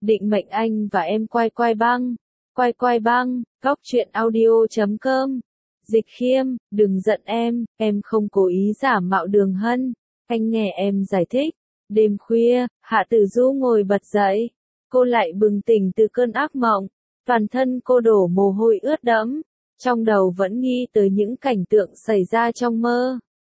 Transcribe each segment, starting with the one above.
Định mệnh anh và em quay quay băng. Quay quay băng, góc truyện audio.com. Dịch Khiêm, đừng giận em không cố ý giả mạo Đường Hân. Anh nghe em giải thích. Đêm khuya, Hạ Tử Du ngồi bật dậy. Cô lại bừng tỉnh từ cơn ác mộng. Toàn thân cô đổ mồ hôi ướt đẫm. Trong đầu vẫn nghĩ tới những cảnh tượng xảy ra trong mơ.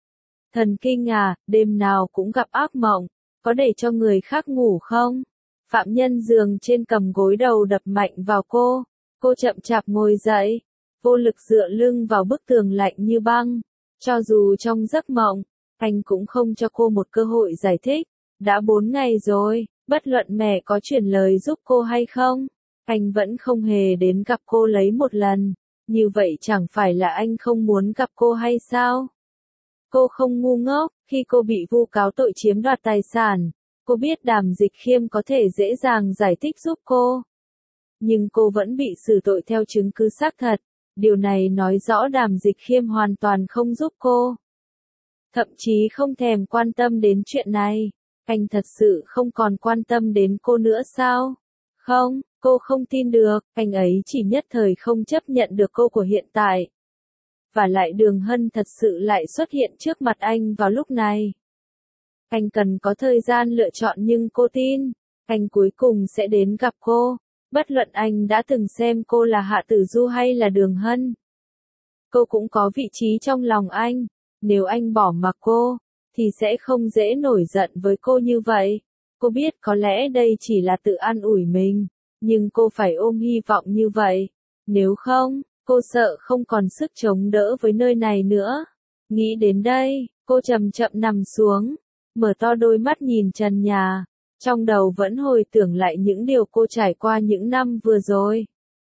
Thần kinh à, đêm nào cũng gặp ác mộng. Có để cho người khác ngủ không? Phạm Nhân giường trên cầm gối đầu đập mạnh vào cô. Cô chậm chạp ngồi dậy. Vô lực dựa lưng vào bức tường lạnh như băng. Cho dù trong giấc mộng, anh cũng không cho cô một cơ hội giải thích. Đã 4 ngày rồi, bất luận mẹ có chuyển lời giúp cô hay không, anh vẫn không hề đến gặp cô lấy một lần. Như vậy chẳng phải là anh không muốn gặp cô hay sao? Cô không ngu ngốc, khi cô bị vu cáo tội chiếm đoạt tài sản, cô biết Đàm Dịch Khiêm có thể dễ dàng giải thích giúp cô. Nhưng cô vẫn bị xử tội theo chứng cứ xác thật, điều này nói rõ Đàm Dịch Khiêm hoàn toàn không giúp cô. Thậm chí không thèm quan tâm đến chuyện này. Anh thật sự không còn quan tâm đến cô nữa sao? Không, cô không tin được, anh ấy chỉ nhất thời không chấp nhận được cô của hiện tại. Và lại Đường Hân thật sự lại xuất hiện trước mặt anh vào lúc này. Anh cần có thời gian lựa chọn nhưng cô tin, anh cuối cùng sẽ đến gặp cô, bất luận anh đã từng xem cô là Hạ Tử Du hay là Đường Hân. Cô cũng có vị trí trong lòng anh, nếu anh bỏ mặc cô, thì sẽ không dễ nổi giận với cô như vậy. Cô biết có lẽ đây chỉ là tự an ủi mình, nhưng cô phải ôm hy vọng như vậy. Nếu không, cô sợ không còn sức chống đỡ với nơi này nữa. Nghĩ đến đây, cô chậm chậm nằm xuống, mở to đôi mắt nhìn trần nhà. Trong đầu vẫn hồi tưởng lại những điều cô trải qua những năm vừa rồi.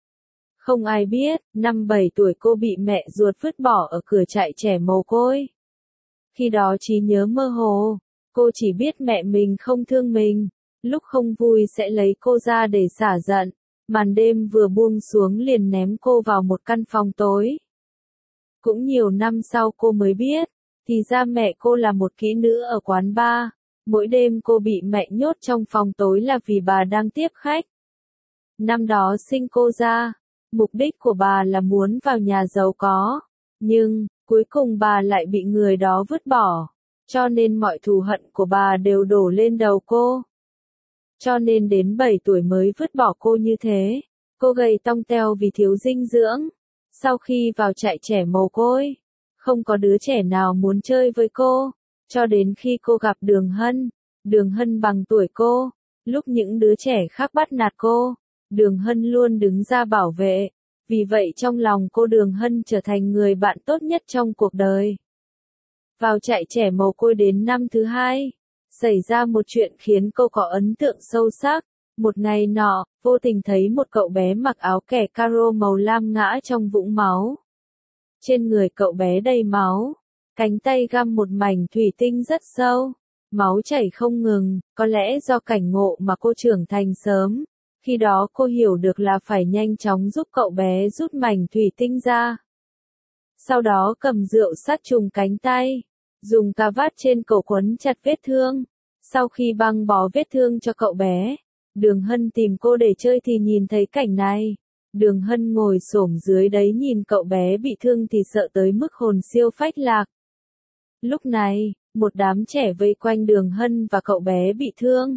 Không ai biết, năm 7 tuổi cô bị mẹ ruột vứt bỏ ở cửa trại trẻ mồ côi. Khi đó trí nhớ mơ hồ, cô chỉ biết mẹ mình không thương mình, lúc không vui sẽ lấy cô ra để xả giận, màn đêm vừa buông xuống liền ném cô vào một căn phòng tối. Cũng nhiều năm sau cô mới biết, thì ra mẹ cô là một kỹ nữ ở quán bar, mỗi đêm cô bị mẹ nhốt trong phòng tối là vì bà đang tiếp khách. Năm đó sinh cô ra, mục đích của bà là muốn vào nhà giàu có, nhưng cuối cùng bà lại bị người đó vứt bỏ, cho nên mọi thù hận của bà đều đổ lên đầu cô. Cho nên đến 7 tuổi mới vứt bỏ cô như thế. Cô gầy tong teo vì thiếu dinh dưỡng. Sau khi vào trại trẻ mồ côi, không có đứa trẻ nào muốn chơi với cô, cho đến khi cô gặp Đường Hân. Đường Hân bằng tuổi cô, lúc những đứa trẻ khác bắt nạt cô, Đường Hân luôn đứng ra bảo vệ. Vì vậy trong lòng cô Đường Hân trở thành người bạn tốt nhất trong cuộc đời. Vào trại trẻ mồ côi đến năm thứ 2, xảy ra một chuyện khiến cô có ấn tượng sâu sắc. Một ngày nọ, vô tình thấy một cậu bé mặc áo kẻ caro màu lam ngã trong vũng máu. Trên người cậu bé đầy máu, cánh tay găm một mảnh thủy tinh rất sâu, máu chảy không ngừng, có lẽ do cảnh ngộ mà cô trưởng thành sớm. Khi đó cô hiểu được là phải nhanh chóng giúp cậu bé rút mảnh thủy tinh ra. Sau đó cầm rượu sát trùng cánh tay, dùng cà vát trên cổ quấn chặt vết thương. Sau khi băng bó vết thương cho cậu bé, Đường Hân tìm cô để chơi thì nhìn thấy cảnh này. Đường Hân ngồi xổm dưới đấy nhìn cậu bé bị thương thì sợ tới mức hồn siêu phách lạc. Lúc này, một đám trẻ vây quanh Đường Hân và cậu bé bị thương.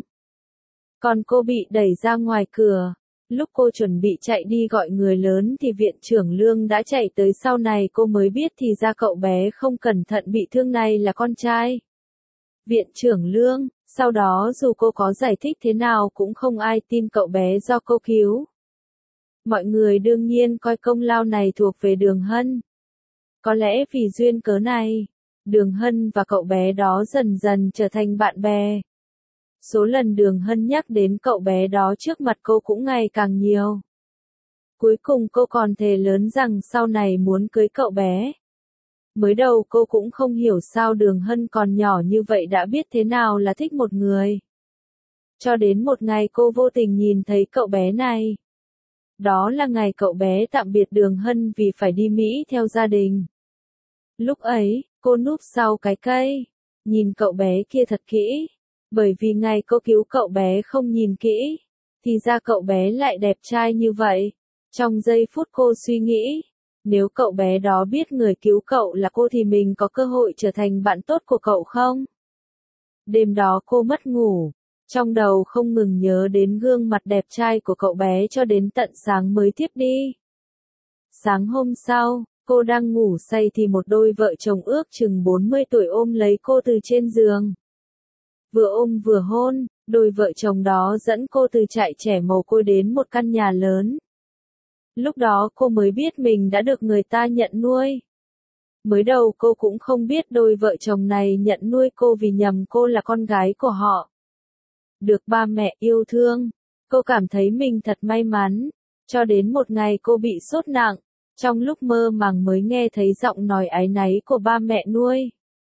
Còn cô bị đẩy ra ngoài cửa. Lúc cô chuẩn bị chạy đi gọi người lớn thì viện trưởng Lương đã chạy tới, sau này cô mới biết thì ra cậu bé không cẩn thận bị thương này là con trai. Viện trưởng Lương, sau đó dù cô có giải thích thế nào cũng không ai tin cậu bé do cô cứu. Mọi người đương nhiên coi công lao này thuộc về Đường Hân. Có lẽ vì duyên cớ này, Đường Hân và cậu bé đó dần dần trở thành bạn bè. Số lần Đường Hân nhắc đến cậu bé đó trước mặt cô cũng ngày càng nhiều. Cuối cùng cô còn thề lớn rằng sau này muốn cưới cậu bé. Mới đầu cô cũng không hiểu sao Đường Hân còn nhỏ như vậy đã biết thế nào là thích một người. Cho đến một ngày cô vô tình nhìn thấy cậu bé này. Đó là ngày cậu bé tạm biệt Đường Hân vì phải đi Mỹ theo gia đình. Lúc ấy, cô núp sau cái cây, nhìn cậu bé kia thật kỹ. Bởi vì ngày cô cứu cậu bé không nhìn kỹ, Thì ra cậu bé lại đẹp trai như vậy. Trong giây phút cô suy nghĩ, nếu cậu bé đó biết người cứu cậu là cô thì mình có cơ hội trở thành bạn tốt của cậu không? Đêm đó cô mất ngủ, trong đầu không ngừng nhớ đến gương mặt đẹp trai của cậu bé cho đến tận sáng mới thiếp đi. Sáng hôm sau, cô đang ngủ say thì một đôi vợ chồng ước chừng 40 tuổi ôm lấy cô từ trên giường. Vừa ôm vừa hôn, đôi vợ chồng đó dẫn cô từ trại trẻ mồ côi đến một căn nhà lớn. Lúc đó cô mới biết mình đã được người ta nhận nuôi. Mới đầu cô cũng không biết đôi vợ chồng này nhận nuôi cô vì nhầm cô là con gái của họ. Được ba mẹ yêu thương, cô cảm thấy mình thật may mắn. Cho đến một ngày cô bị sốt nặng, trong lúc mơ màng mới nghe thấy giọng nói áy náy của ba mẹ nuôi.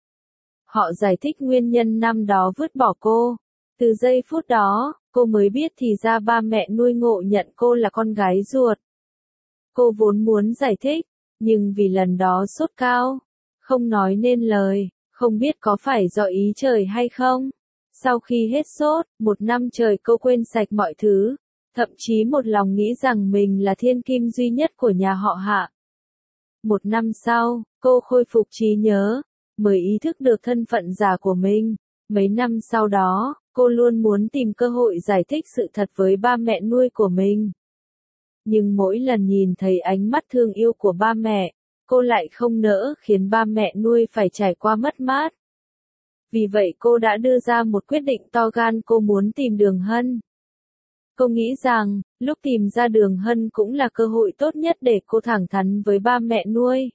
Họ giải thích nguyên nhân năm đó vứt bỏ cô. Từ giây phút đó, cô mới biết thì ra ba mẹ nuôi ngộ nhận cô là con gái ruột. Cô vốn muốn giải thích, nhưng vì lần đó sốt cao, không nói nên lời, không biết có phải do ý trời hay không. Sau khi hết sốt, một năm trời cô quên sạch mọi thứ, thậm chí một lòng nghĩ rằng mình là thiên kim duy nhất của nhà họ Hạ. Một năm sau, cô khôi phục trí nhớ, mới ý thức được thân phận giả của mình. Mấy năm sau đó, cô luôn muốn tìm cơ hội giải thích sự thật với ba mẹ nuôi của mình. Nhưng mỗi lần nhìn thấy ánh mắt thương yêu của ba mẹ, cô lại không nỡ khiến ba mẹ nuôi phải trải qua mất mát. Vì vậy cô đã đưa ra một quyết định to gan, cô muốn tìm Đường Hân. Cô nghĩ rằng, lúc tìm ra Đường Hân cũng là cơ hội tốt nhất để cô thẳng thắn với ba mẹ nuôi.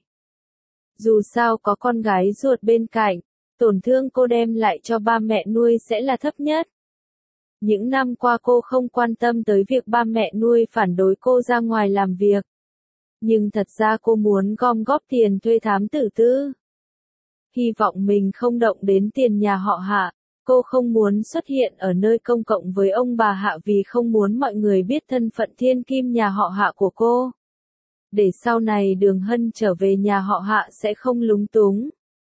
Dù sao có con gái ruột bên cạnh, tổn thương cô đem lại cho ba mẹ nuôi sẽ là thấp nhất. Những năm qua cô không quan tâm tới việc ba mẹ nuôi phản đối cô ra ngoài làm việc. Nhưng thật ra cô muốn gom góp tiền thuê thám tử tư. Hy vọng mình không động đến tiền nhà họ Hạ. Cô không muốn xuất hiện ở nơi công cộng với ông bà Hạ vì không muốn mọi người biết thân phận thiên kim nhà họ Hạ của cô. Để sau này Đường Hân trở về nhà họ Hạ sẽ không lúng túng.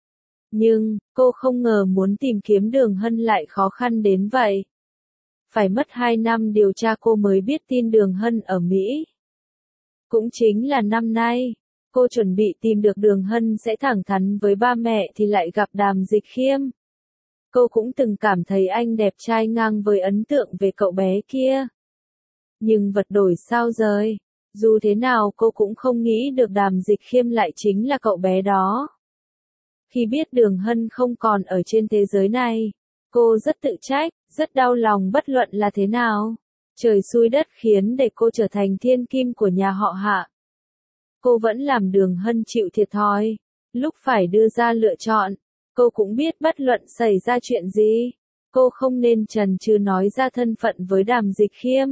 Nhưng, cô không ngờ muốn tìm kiếm Đường Hân lại khó khăn đến vậy. Phải mất 2 năm điều tra cô mới biết tin Đường Hân ở Mỹ. Cũng chính là năm nay, cô chuẩn bị tìm được Đường Hân sẽ thẳng thắn với ba mẹ thì lại gặp Đàm Dịch Khiêm. Cô cũng từng cảm thấy anh đẹp trai ngang với ấn tượng về cậu bé kia. Nhưng vật đổi sao rời, dù thế nào cô cũng không nghĩ được Đàm Dịch Khiêm lại chính là cậu bé đó. Khi biết Đường Hân không còn ở trên thế giới này, cô rất tự trách, rất đau lòng bất luận là thế nào. Trời xui đất khiến để cô trở thành thiên kim của nhà họ Hạ. Cô vẫn làm Đường Hân chịu thiệt thòi. Lúc phải đưa ra lựa chọn, cô cũng biết bất luận xảy ra chuyện gì, cô không nên chần chừ nói ra thân phận với Đàm Dịch Khiêm.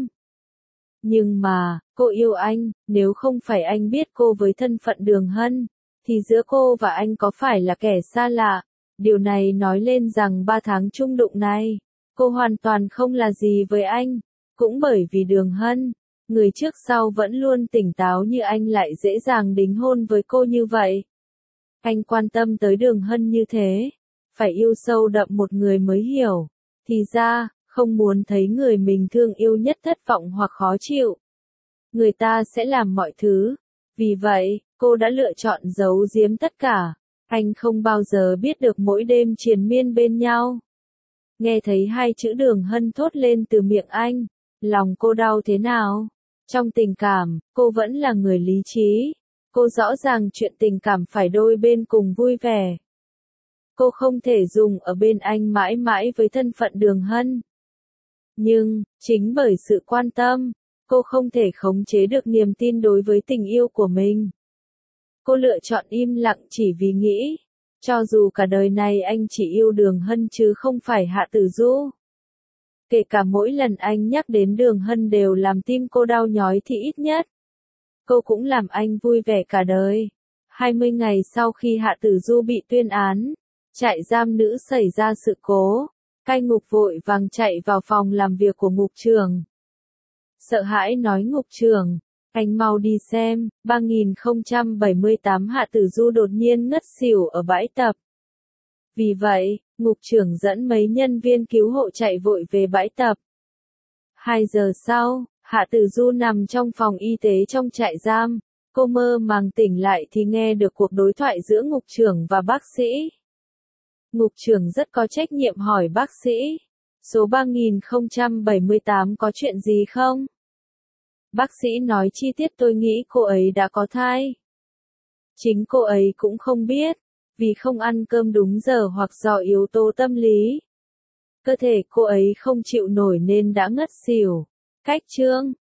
Nhưng mà, cô yêu anh, nếu không phải anh biết cô với thân phận Đường Hân, thì giữa cô và anh có phải là kẻ xa lạ. Điều này nói lên rằng 3 tháng chung đụng này, cô hoàn toàn không là gì với anh. Cũng bởi vì Đường Hân, người trước sau vẫn luôn tỉnh táo như anh lại dễ dàng đính hôn với cô như vậy. Anh quan tâm tới Đường Hân như thế, phải yêu sâu đậm một người mới hiểu. Thì ra, không muốn thấy người mình thương yêu nhất thất vọng hoặc khó chịu. Người ta sẽ làm mọi thứ. Vì vậy, cô đã lựa chọn giấu giếm tất cả. Anh không bao giờ biết được mỗi đêm triền miên bên nhau. Nghe thấy 2 chữ Đường Hân thốt lên từ miệng anh, lòng cô đau thế nào? Trong tình cảm, cô vẫn là người lý trí. Cô rõ ràng chuyện tình cảm phải đôi bên cùng vui vẻ. Cô không thể dùng ở bên anh mãi mãi với thân phận Đường Hân. Nhưng, chính bởi sự quan tâm, cô không thể khống chế được niềm tin đối với tình yêu của mình. Cô lựa chọn im lặng chỉ vì nghĩ, cho dù cả đời này anh chỉ yêu Đường Hân chứ không phải Hạ Tử Du. Kể cả mỗi lần anh nhắc đến Đường Hân đều làm tim cô đau nhói thì ít nhất, cô cũng làm anh vui vẻ cả đời. 20 ngày sau khi Hạ Tử Du bị tuyên án, trại giam nữ xảy ra sự cố, cai ngục vội vàng chạy vào phòng làm việc của ngục trưởng. Sợ hãi nói ngục trưởng, anh mau đi xem, 3078 Hạ Tử Du đột nhiên ngất xỉu ở bãi tập. Vì vậy, ngục trưởng dẫn mấy nhân viên cứu hộ chạy vội về bãi tập. 2 giờ sau, Hạ Tử Du nằm trong phòng y tế trong trại giam. Cô mơ màng tỉnh lại thì nghe được cuộc đối thoại giữa ngục trưởng và bác sĩ. Ngục trưởng rất có trách nhiệm hỏi bác sĩ, số 3078 có chuyện gì không? Bác sĩ nói chi tiết, tôi nghĩ cô ấy đã có thai. Chính cô ấy cũng không biết, vì không ăn cơm đúng giờ hoặc do yếu tố tâm lý. Cơ thể cô ấy không chịu nổi nên đã ngất xỉu. Cách chương